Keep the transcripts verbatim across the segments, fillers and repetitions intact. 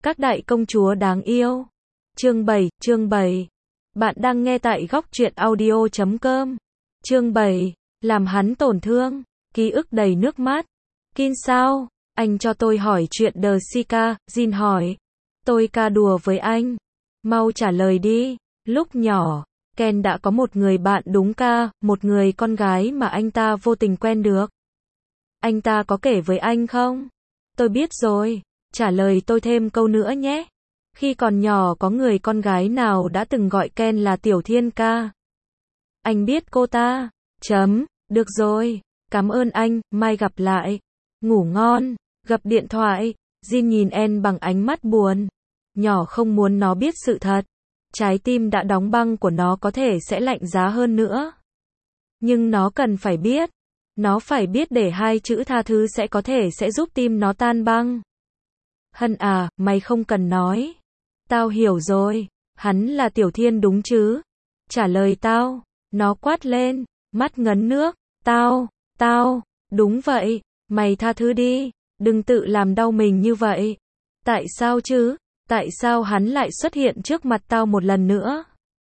Các đại công chúa đáng yêu. Chương bảy, chương bảy. Bạn đang nghe tại góc truyện audio chấm com. Chương bảy, làm hắn tổn thương, ký ức đầy nước mắt. Kin sao? Anh cho tôi hỏi chuyện The Sika, Jin hỏi. Tôi ca đùa với anh. Mau trả lời đi. Lúc nhỏ, Ken đã có một người bạn đúng ca, một người con gái mà anh ta vô tình quen được. Anh ta có kể với anh không? Tôi biết rồi. Trả lời tôi thêm câu nữa nhé. Khi còn nhỏ có người con gái nào đã từng gọi Ken là Tiểu Thiên ca? Anh biết cô ta. Chấm. Được rồi. Cảm ơn anh, mai gặp lại. Ngủ ngon. Gập điện thoại. Jin nhìn En bằng ánh mắt buồn. Nhỏ không muốn nó biết sự thật. Trái tim đã đóng băng của nó có thể sẽ lạnh giá hơn nữa. Nhưng nó cần phải biết. Nó phải biết để hai chữ tha thứ sẽ có thể sẽ giúp tim nó tan băng. Hân à, mày không cần nói. Tao hiểu rồi. Hắn là Tiểu Thiên đúng chứ? Trả lời tao. Nó quát lên. Mắt ngấn nước. Tao, tao, đúng vậy. Mày tha thứ đi. Đừng tự làm đau mình như vậy. Tại sao chứ? Tại sao hắn lại xuất hiện trước mặt tao một lần nữa?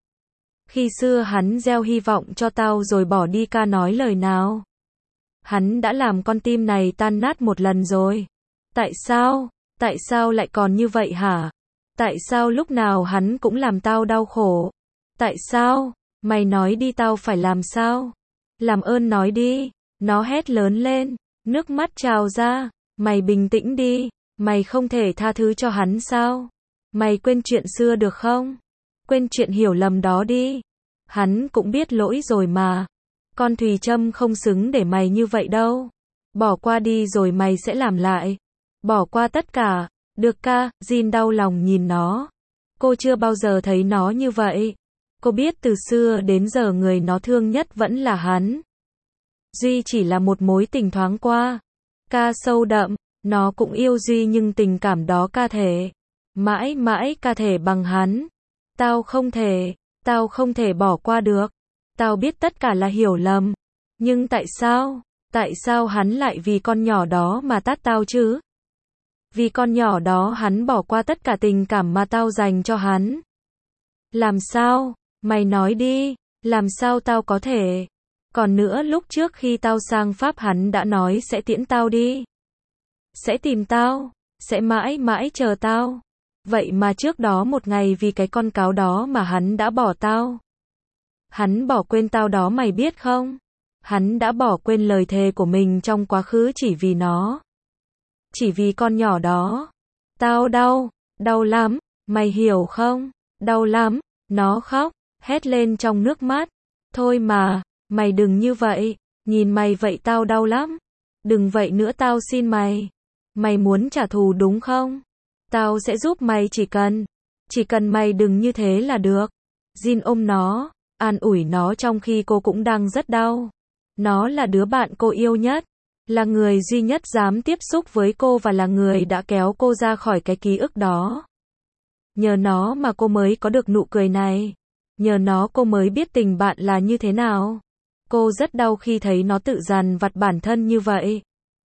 Khi xưa hắn gieo hy vọng cho tao rồi bỏ đi ca nói lời nào? Hắn đã làm con tim này tan nát một lần rồi. Tại sao? Tại sao lại còn như vậy hả? Tại sao lúc nào hắn cũng làm tao đau khổ? Tại sao? Mày nói đi, tao phải làm sao? Làm ơn nói đi. Nó hét lớn lên. Nước mắt trào ra. Mày bình tĩnh đi. Mày không thể tha thứ cho hắn sao? Mày quên chuyện xưa được không? Quên chuyện hiểu lầm đó đi. Hắn cũng biết lỗi rồi mà. Con Thùy Trâm không xứng để mày như vậy đâu. Bỏ qua đi rồi mày sẽ làm lại. Bỏ qua tất cả. Được ca, Jin đau lòng nhìn nó. Cô chưa bao giờ thấy nó như vậy. Cô biết từ xưa đến giờ người nó thương nhất vẫn là hắn. Duy chỉ là một mối tình thoáng qua. Ca sâu đậm. Nó cũng yêu Duy nhưng tình cảm đó ca thể. Mãi mãi ca thể bằng hắn. Tao không thể. Tao không thể bỏ qua được. Tao biết tất cả là hiểu lầm. Nhưng tại sao? Tại sao hắn lại vì con nhỏ đó mà tát tao chứ? Vì con nhỏ đó hắn bỏ qua tất cả tình cảm mà tao dành cho hắn. Làm sao? Mày nói đi. Làm sao tao có thể? Còn nữa, lúc trước khi tao sang Pháp hắn đã nói sẽ tiễn tao đi. Sẽ tìm tao. Sẽ mãi mãi chờ tao. Vậy mà trước đó một ngày vì cái con cáo đó mà hắn đã bỏ tao. Hắn bỏ quên tao đó, mày biết không? Hắn đã bỏ quên lời thề của mình trong quá khứ chỉ vì nó. Chỉ vì con nhỏ đó. Tao đau. Đau lắm. Mày hiểu không? Đau lắm. Nó khóc. Hét lên trong nước mắt. Thôi mà. Mày đừng như vậy. Nhìn mày vậy tao đau lắm. Đừng vậy nữa, tao xin mày. Mày muốn trả thù đúng không? Tao sẽ giúp mày, chỉ cần. Chỉ cần mày đừng như thế là được. Jin ôm nó. An ủi nó trong khi cô cũng đang rất đau. Nó là đứa bạn cô yêu nhất. Là người duy nhất dám tiếp xúc với cô và là người đã kéo cô ra khỏi cái ký ức đó. Nhờ nó mà cô mới có được nụ cười này. Nhờ nó cô mới biết tình bạn là như thế nào. Cô rất đau khi thấy nó tự dằn vặt bản thân như vậy.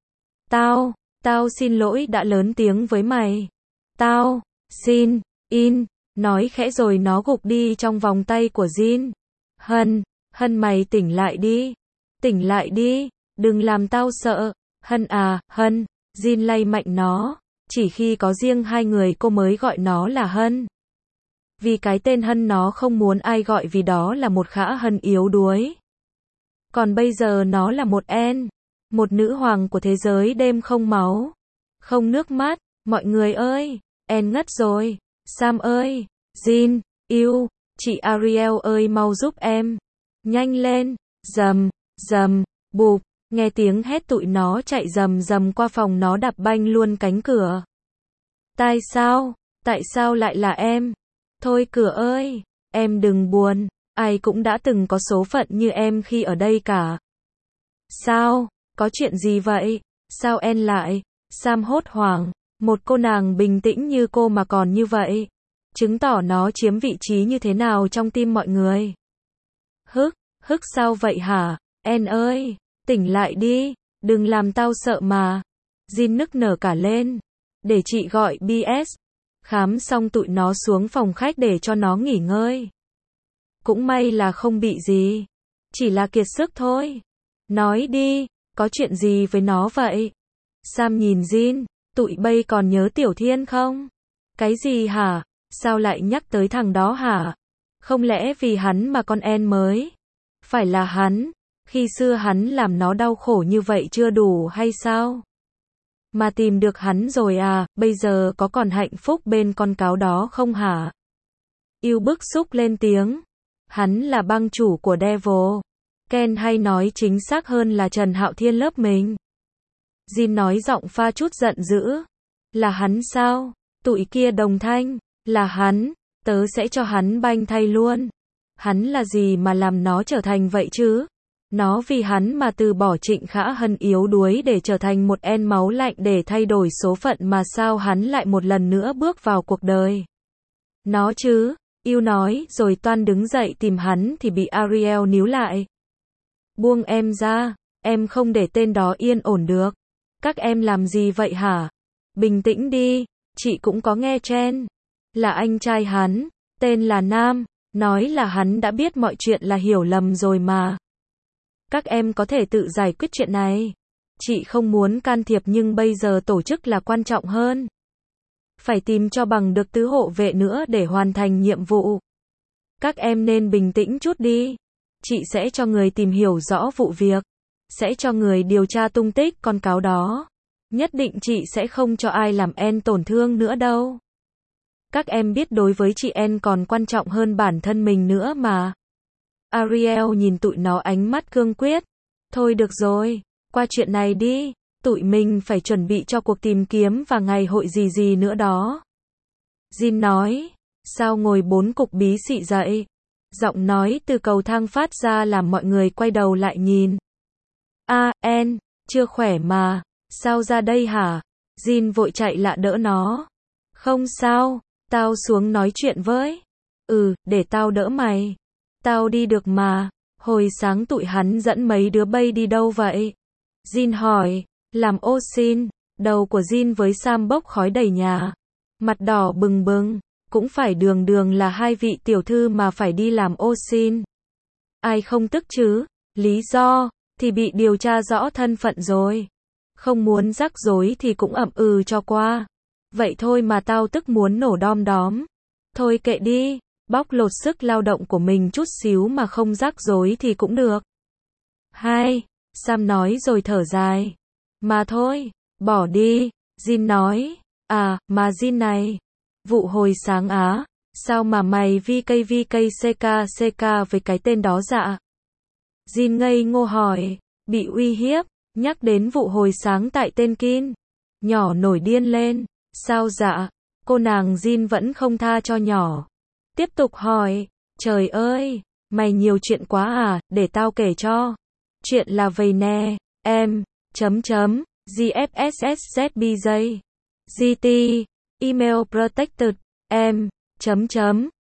Tao, tao xin lỗi đã lớn tiếng với mày. Tao, xin, in, nói khẽ rồi nó gục đi trong vòng tay của Jin. Hân, Hân mày tỉnh lại đi. Tỉnh lại đi, đừng làm tao sợ. Hân à, Hân, Jin lay mạnh nó. Chỉ khi có riêng hai người cô mới gọi nó là Hân. Vì cái tên Hân nó không muốn ai gọi vì đó là một khả Hân yếu đuối. Còn bây giờ nó là một En. Một nữ hoàng của thế giới đêm không máu. Không nước mắt, mọi người ơi. En ngất rồi. Sam ơi. Jin, yêu. Chị Ariel ơi mau giúp em. Nhanh lên. Dầm, dầm, bụp. Nghe tiếng hét tụi nó chạy dầm dầm qua phòng, nó đập banh luôn cánh cửa. Tại sao? Tại sao lại là em? Thôi cửa ơi. Em đừng buồn. Ai cũng đã từng có số phận như em khi ở đây cả. Sao? Có chuyện gì vậy? Sao En lại? Sam hốt hoảng. Một cô nàng bình tĩnh như cô mà còn như vậy. Chứng tỏ nó chiếm vị trí như thế nào trong tim mọi người. Hức, hức sao vậy hả? En ơi, tỉnh lại đi. Đừng làm tao sợ mà. Jin nức nở cả lên. Để chị gọi bê ét. Khám xong tụi nó xuống phòng khách để cho nó nghỉ ngơi. Cũng may là không bị gì. Chỉ là kiệt sức thôi. Nói đi, có chuyện gì với nó vậy? Sam nhìn Jin, tụi bay còn nhớ Tiểu Thiên không? Cái gì hả? Sao lại nhắc tới thằng đó hả? Không lẽ vì hắn mà con En mới? Phải là hắn, khi xưa hắn làm nó đau khổ như vậy chưa đủ hay sao? Mà tìm được hắn rồi à, bây giờ có còn hạnh phúc bên con cáo đó không hả? Yêu bức xúc lên tiếng. Hắn là bang chủ của Devil. Ken hay nói chính xác hơn là Trần Hạo Thiên lớp mình. Jin nói giọng pha chút giận dữ. Là hắn sao? Tụi kia đồng thanh. Là hắn, tớ sẽ cho hắn banh thay luôn. Hắn là gì mà làm nó trở thành vậy chứ? Nó vì hắn mà từ bỏ Trịnh Khả Hân yếu đuối để trở thành một En máu lạnh để thay đổi số phận mà sao hắn lại một lần nữa bước vào cuộc đời. Nó chứ, yêu nói rồi toan đứng dậy tìm hắn thì bị Ariel níu lại. Buông em ra, em không để tên đó yên ổn được. Các em làm gì vậy hả? Bình tĩnh đi, chị cũng có nghe Chen. Là anh trai hắn, tên là Nam, nói là hắn đã biết mọi chuyện là hiểu lầm rồi mà. Các em có thể tự giải quyết chuyện này. Chị không muốn can thiệp nhưng bây giờ tổ chức là quan trọng hơn. Phải tìm cho bằng được tứ hộ vệ nữa để hoàn thành nhiệm vụ. Các em nên bình tĩnh chút đi. Chị sẽ cho người tìm hiểu rõ vụ việc. Sẽ cho người điều tra tung tích con cáo đó. Nhất định chị sẽ không cho ai làm En tổn thương nữa đâu. Các em biết đối với chị En còn quan trọng hơn bản thân mình nữa mà. Ariel nhìn tụi nó ánh mắt cương quyết. Thôi được rồi, qua chuyện này đi. Tụi mình phải chuẩn bị cho cuộc tìm kiếm và ngày hội gì gì nữa đó. Jin nói. Sao ngồi bốn cục bí xị dậy? Giọng nói từ cầu thang phát ra làm mọi người quay đầu lại nhìn. A, En, chưa khỏe mà. Sao ra đây hả? Jin vội chạy lại đỡ nó. Không sao, tao xuống nói chuyện với. Ừ, để tao đỡ mày. Tao đi được mà. Hồi sáng tụi hắn dẫn mấy đứa bay đi đâu vậy? Jin hỏi. Làm ô xin. Đầu của Jin với Sam bốc khói đầy nhà. Mặt đỏ bừng bừng. Cũng phải đường đường là hai vị tiểu thư mà phải đi làm ô xin. Ai không tức chứ? Lý do, thì bị điều tra rõ thân phận rồi. Không muốn rắc rối thì cũng ậm ừ cho qua. Vậy thôi mà tao tức muốn nổ đom đóm. Thôi kệ đi, bóc lột sức lao động của mình chút xíu mà không rắc rối thì cũng được. Hai, Sam nói rồi thở dài. Mà thôi, bỏ đi, Jin nói. À, mà Jin này. Vụ hồi sáng á, sao mà mày vi cây vi cây ck ck với cái tên đó dạ? Jin ngây ngô hỏi, bị uy hiếp, nhắc đến vụ hồi sáng tại tên Kin. Nhỏ nổi điên lên, sao dạ? Cô nàng Jin vẫn không tha cho nhỏ. Tiếp tục hỏi, trời ơi, mày nhiều chuyện quá à, để tao kể cho. Chuyện là vầy nè, em, chấm chấm, gfsszbj, gt, email protected, em, chấm chấm,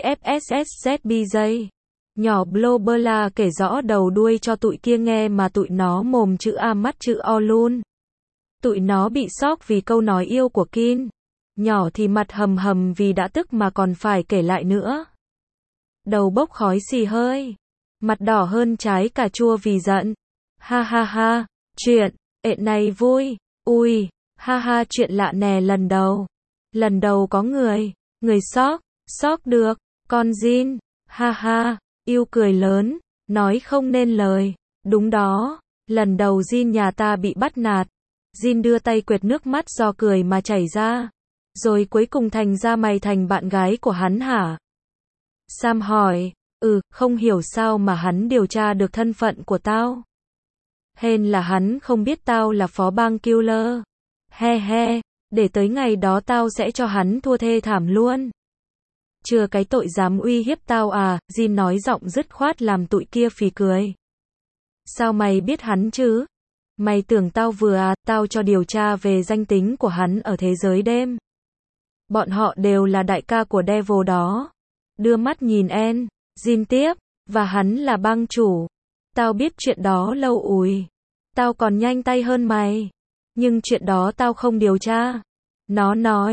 gfsszbj. Nhỏ Blobberla kể rõ đầu đuôi cho tụi kia nghe mà tụi nó mồm chữ A mắt chữ O luôn. Tụi nó bị sốc vì câu nói yêu của Kin. Nhỏ thì mặt hầm hầm vì đã tức mà còn phải kể lại nữa. Đầu bốc khói xì hơi. Mặt đỏ hơn trái cà chua vì giận. Ha ha ha, chuyện, ệ này vui, ui, ha ha chuyện lạ nè lần đầu. Lần đầu có người, người sốc, sốc được, con Jin, ha ha, yêu cười lớn, nói không nên lời. Đúng đó, lần đầu Jin nhà ta bị bắt nạt. Jin đưa tay quệt nước mắt do cười mà chảy ra. Rồi cuối cùng thành ra mày thành bạn gái của hắn hả? Sam hỏi, ừ, không hiểu sao mà hắn điều tra được thân phận của tao. Hên là hắn không biết tao là phó bang killer. He he, để tới ngày đó tao sẽ cho hắn thua thê thảm luôn. Chưa cái tội dám uy hiếp tao à, Jin nói giọng dứt khoát làm tụi kia phì cười. Sao mày biết hắn chứ? Mày tưởng tao vừa à, tao cho điều tra về danh tính của hắn ở thế giới đêm. Bọn họ đều là đại ca của Devil đó. Đưa mắt nhìn En, Jin tiếp, và hắn là bang chủ. Tao biết chuyện đó lâu ùi. Tao còn nhanh tay hơn mày. Nhưng chuyện đó tao không điều tra. Nó nói,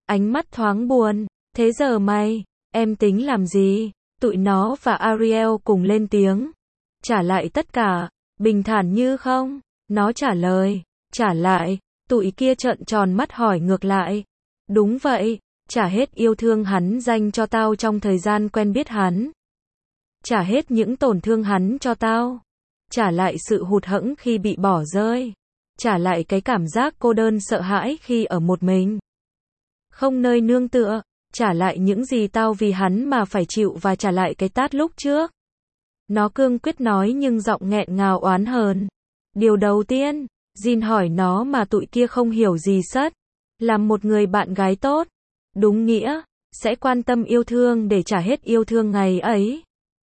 ánh mắt thoáng buồn. Thế giờ mày, em tính làm gì? Tụi nó và Ariel cùng lên tiếng. Trả lại tất cả, bình thản như không? Nó trả lời, trả lại. Tụi kia trợn tròn mắt hỏi ngược lại. Đúng vậy, trả hết yêu thương hắn dành cho tao trong thời gian quen biết hắn. Trả hết những tổn thương hắn cho tao. Trả lại sự hụt hẫng khi bị bỏ rơi. Trả lại cái cảm giác cô đơn sợ hãi khi ở một mình. Không nơi nương tựa. Trả lại những gì tao vì hắn mà phải chịu và trả lại cái tát lúc trước. Nó cương quyết nói nhưng giọng nghẹn ngào oán hờn. Điều đầu tiên, Jin hỏi nó mà tụi kia không hiểu gì sất. Làm một người bạn gái tốt. Đúng nghĩa, sẽ quan tâm yêu thương để trả hết yêu thương ngày ấy.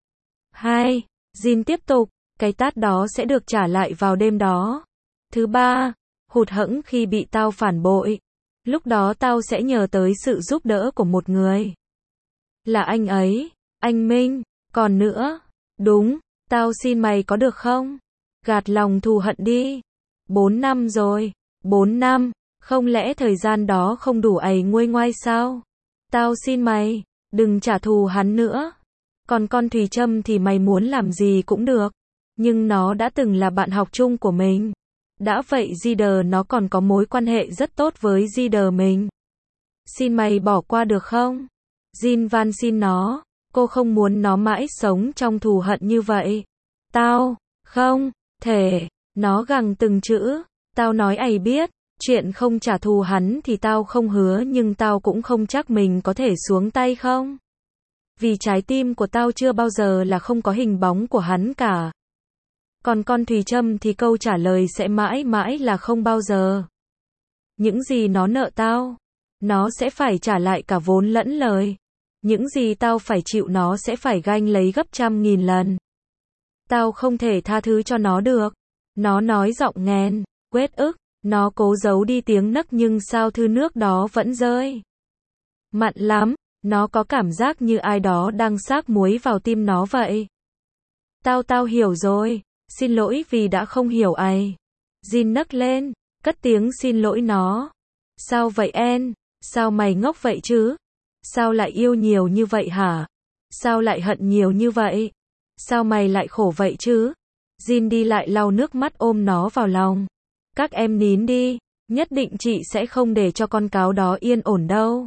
Hai, Jin tiếp tục, cái tát đó sẽ được trả lại vào đêm đó. Thứ ba, hụt hẫng khi bị tao phản bội. Lúc đó tao sẽ nhờ tới sự giúp đỡ của một người. Là anh ấy, anh Minh, còn nữa. Đúng, tao xin mày có được không? Gạt lòng thù hận đi. Bốn năm rồi, bốn năm, không lẽ thời gian đó không đủ ấy nguôi ngoai sao? Tao xin mày, đừng trả thù hắn nữa. Còn con Thùy Trâm thì mày muốn làm gì cũng được. Nhưng nó đã từng là bạn học chung của mình. Đã vậy Jider nó còn có mối quan hệ rất tốt với Jider mình. Xin mày bỏ qua được không? Jin van xin nó, cô không muốn nó mãi sống trong thù hận như vậy. Tao, không, thể, nó gằn từng chữ. Tao nói ấy biết, chuyện không trả thù hắn thì tao không hứa nhưng tao cũng không chắc mình có thể xuống tay không. Vì trái tim của tao chưa bao giờ là không có hình bóng của hắn cả. Còn con Thùy Trâm thì câu trả lời sẽ mãi mãi là không bao giờ. Những gì nó nợ tao, nó sẽ phải trả lại cả vốn lẫn lời. Những gì tao phải chịu nó sẽ phải ganh lấy gấp trăm nghìn lần. Tao không thể tha thứ cho nó được. Nó nói giọng nghẹn, uất ức, nó cố giấu đi tiếng nấc nhưng sao thứ nước đó vẫn rơi. Mặn lắm, nó có cảm giác như ai đó đang xác muối vào tim nó vậy. Tao tao hiểu rồi. Xin lỗi vì đã không hiểu ấy. Jin nấc lên, cất tiếng xin lỗi nó. Sao vậy En? Sao mày ngốc vậy chứ? Sao lại yêu nhiều như vậy hả? Sao lại hận nhiều như vậy? Sao mày lại khổ vậy chứ? Jin đi lại lau nước mắt ôm nó vào lòng. Các em nín đi, nhất định chị sẽ không để cho con cáo đó yên ổn đâu.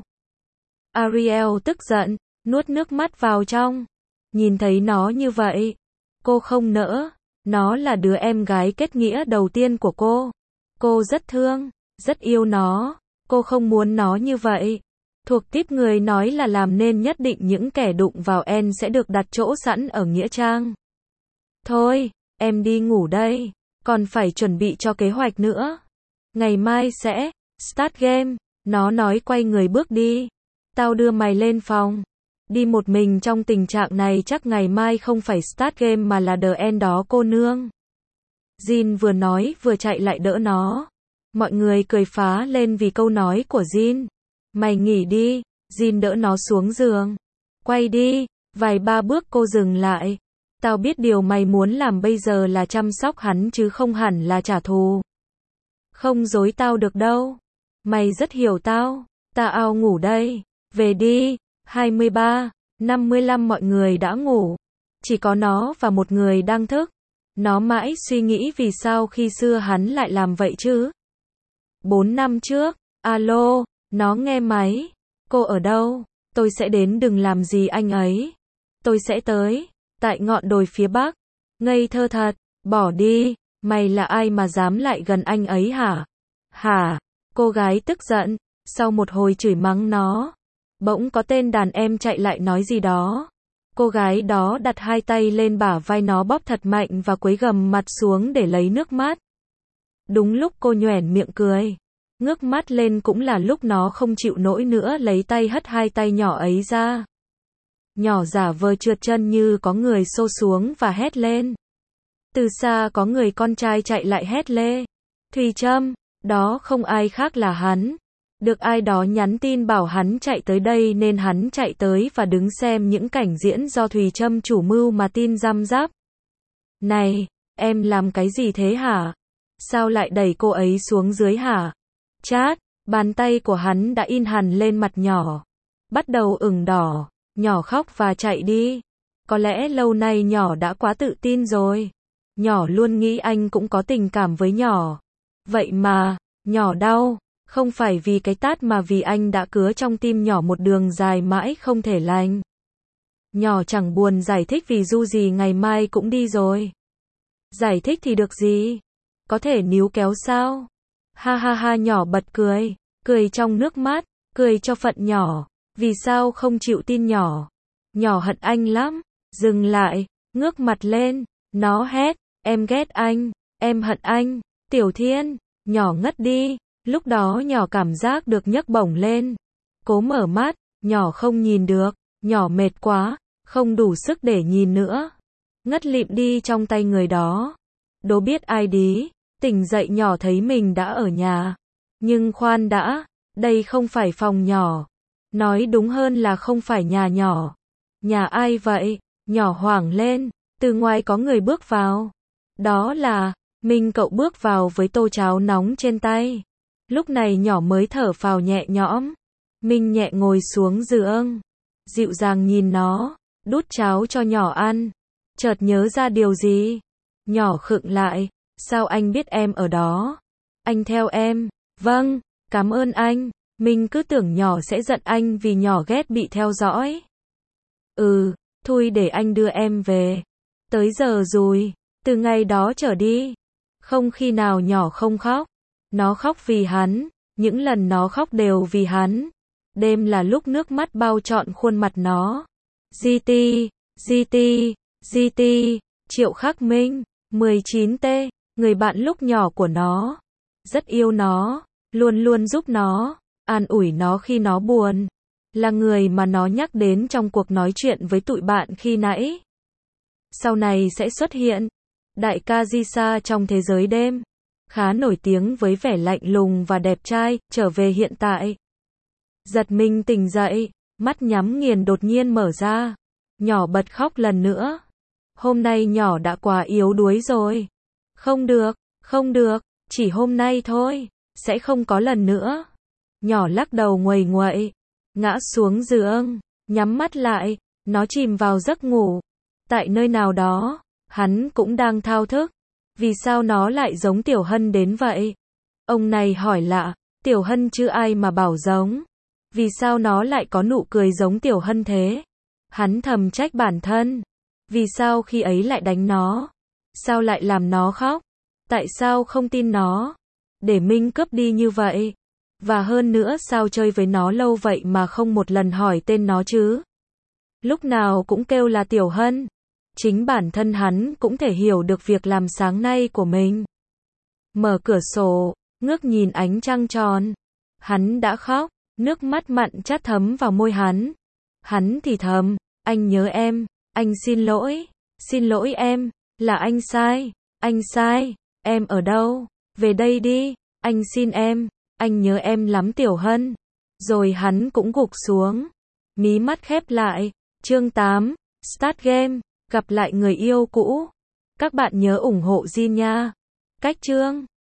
Ariel tức giận, nuốt nước mắt vào trong. Nhìn thấy nó như vậy, cô không nỡ. Nó là đứa em gái kết nghĩa đầu tiên của cô. Cô rất thương, rất yêu nó. Cô không muốn nó như vậy. Thuộc típ người nói là làm nên nhất định những kẻ đụng vào En sẽ được đặt chỗ sẵn ở nghĩa trang. Thôi, em đi ngủ đây. Còn phải chuẩn bị cho kế hoạch nữa. Ngày mai sẽ start game. Nó nói quay người bước đi. Tao đưa mày lên phòng. Đi một mình trong tình trạng này chắc ngày mai không phải start game mà là the end đó cô nương. Jin vừa nói vừa chạy lại đỡ nó. Mọi người cười phá lên vì câu nói của Jin. Mày nghỉ đi. Jin đỡ nó xuống giường. Quay đi. Vài ba bước cô dừng lại. Tao biết điều mày muốn làm bây giờ là chăm sóc hắn chứ không hẳn là trả thù. Không dối tao được đâu. Mày rất hiểu tao. Ta ao ngủ đây. Về đi. hai mươi ba, năm mươi lăm mọi người đã ngủ. Chỉ có nó và một người đang thức. Nó mãi suy nghĩ vì sao khi xưa hắn lại làm vậy chứ. Bốn năm trước, alo, nó nghe máy. Cô ở đâu? Tôi sẽ đến đừng làm gì anh ấy. Tôi sẽ tới. Tại ngọn đồi phía bắc. Ngây thơ thật, bỏ đi. Mày là ai mà dám lại gần anh ấy hả? Hả? Cô gái tức giận. Sau một hồi chửi mắng nó. Bỗng có tên đàn em chạy lại nói gì đó. Cô gái đó đặt hai tay lên bả vai nó bóp thật mạnh và cúi gằm mặt xuống để lấy nước mắt. Đúng lúc cô nhoẻn miệng cười. Ngước mắt lên cũng là lúc nó không chịu nổi nữa lấy tay hất hai tay nhỏ ấy ra. Nhỏ giả vờ trượt chân như có người xô xuống và hét lên. Từ xa có người con trai chạy lại hét lê. Thùy Trâm, đó không ai khác là hắn. Được ai đó nhắn tin bảo hắn chạy tới đây nên hắn chạy tới và đứng xem những cảnh diễn do Thùy Trâm chủ mưu mà tin răm rắp. Này, em làm cái gì thế hả? Sao lại đẩy cô ấy xuống dưới hả? Chát, Bàn tay của hắn đã in hẳn lên mặt nhỏ. Bắt đầu ửng đỏ. Nhỏ khóc và chạy đi. Có lẽ lâu nay nhỏ đã quá tự tin rồi. Nhỏ luôn nghĩ anh cũng có tình cảm với nhỏ. Vậy mà, nhỏ đau. Không phải vì cái tát mà vì anh đã cứa trong tim nhỏ một đường dài mãi không thể lành. Nhỏ chẳng buồn giải thích vì Du gì ngày mai cũng đi rồi. Giải thích thì được gì? Có thể níu kéo sao? Ha ha ha, nhỏ bật cười. Cười trong nước mắt. Cười cho phận nhỏ. Vì sao không chịu tin nhỏ? Nhỏ hận anh lắm. Dừng lại. Ngước mặt lên. Nó hét. Em ghét anh. Em hận anh. Tiểu Thiên. Nhỏ ngất đi. Lúc đó nhỏ cảm giác được nhấc bổng lên. Cố mở mắt. Nhỏ không nhìn được. Nhỏ mệt quá. Không đủ sức để nhìn nữa. Ngất lịm đi trong tay người đó. Đố biết ai đí. Tỉnh dậy nhỏ thấy mình đã ở nhà. Nhưng khoan đã. Đây không phải phòng nhỏ. Nói đúng hơn là không phải nhà nhỏ. Nhà ai vậy? Nhỏ hoảng lên. Từ ngoài có người bước vào. Đó là Minh. Cậu bước vào với tô cháo nóng trên tay. Lúc này nhỏ mới thở phào nhẹ nhõm. Minh nhẹ ngồi xuống giường. Dịu dàng nhìn nó. Đút cháo cho nhỏ ăn. Chợt nhớ ra điều gì. Nhỏ khựng lại. Sao anh biết em ở đó? Anh theo em. Vâng, cảm ơn anh. Minh cứ tưởng nhỏ sẽ giận anh vì nhỏ ghét bị theo dõi. Ừ, thôi để anh đưa em về. Tới giờ rồi. Từ ngày đó trở đi. Không khi nào nhỏ không khóc. Nó khóc vì hắn. Những lần nó khóc đều vì hắn. Đêm là lúc nước mắt bao trọn khuôn mặt nó. giê tê, giê tê, giê tê, Triệu Khắc Minh, mười chín T, người bạn lúc nhỏ của nó. Rất yêu nó, luôn luôn giúp nó, an ủi nó khi nó buồn. Là người mà nó nhắc đến trong cuộc nói chuyện với tụi bạn khi nãy. Sau này sẽ xuất hiện. Đại ca Jisa trong thế giới đêm. Khá nổi tiếng với vẻ lạnh lùng và đẹp trai, trở về hiện tại. Giật mình tỉnh dậy, mắt nhắm nghiền đột nhiên mở ra. Nhỏ bật khóc lần nữa. Hôm nay nhỏ đã quá yếu đuối rồi. Không được, không được, chỉ hôm nay thôi, sẽ không có lần nữa. Nhỏ lắc đầu nguầy nguậy, ngã xuống giường, nhắm mắt lại, nó chìm vào giấc ngủ. Tại nơi nào đó, hắn cũng đang thao thức. Vì sao nó lại giống Tiểu Hân đến vậy? Ông này hỏi lạ, Tiểu Hân chứ ai mà bảo giống. Vì sao nó lại có nụ cười giống Tiểu Hân thế? Hắn thầm trách bản thân. Vì sao khi ấy lại đánh nó? Sao lại làm nó khóc? Tại sao không tin nó? Để Minh cướp đi như vậy? Và hơn nữa sao chơi với nó lâu vậy mà không một lần hỏi tên nó chứ? Lúc nào cũng kêu là Tiểu Hân. Chính bản thân hắn cũng thể hiểu được việc làm sáng nay của mình. Mở cửa sổ, ngước nhìn ánh trăng tròn. Hắn đã khóc, nước mắt mặn chát thấm vào môi hắn. Hắn thì thầm, anh nhớ em, anh xin lỗi, xin lỗi em, là anh sai, anh sai, em ở đâu, về đây đi, anh xin em, anh nhớ em lắm Tiểu Hân. Rồi hắn cũng gục xuống, mí mắt khép lại. Chương tám, Start Game, gặp lại người yêu cũ. Các bạn nhớ ủng hộ Jin nha. Cách chương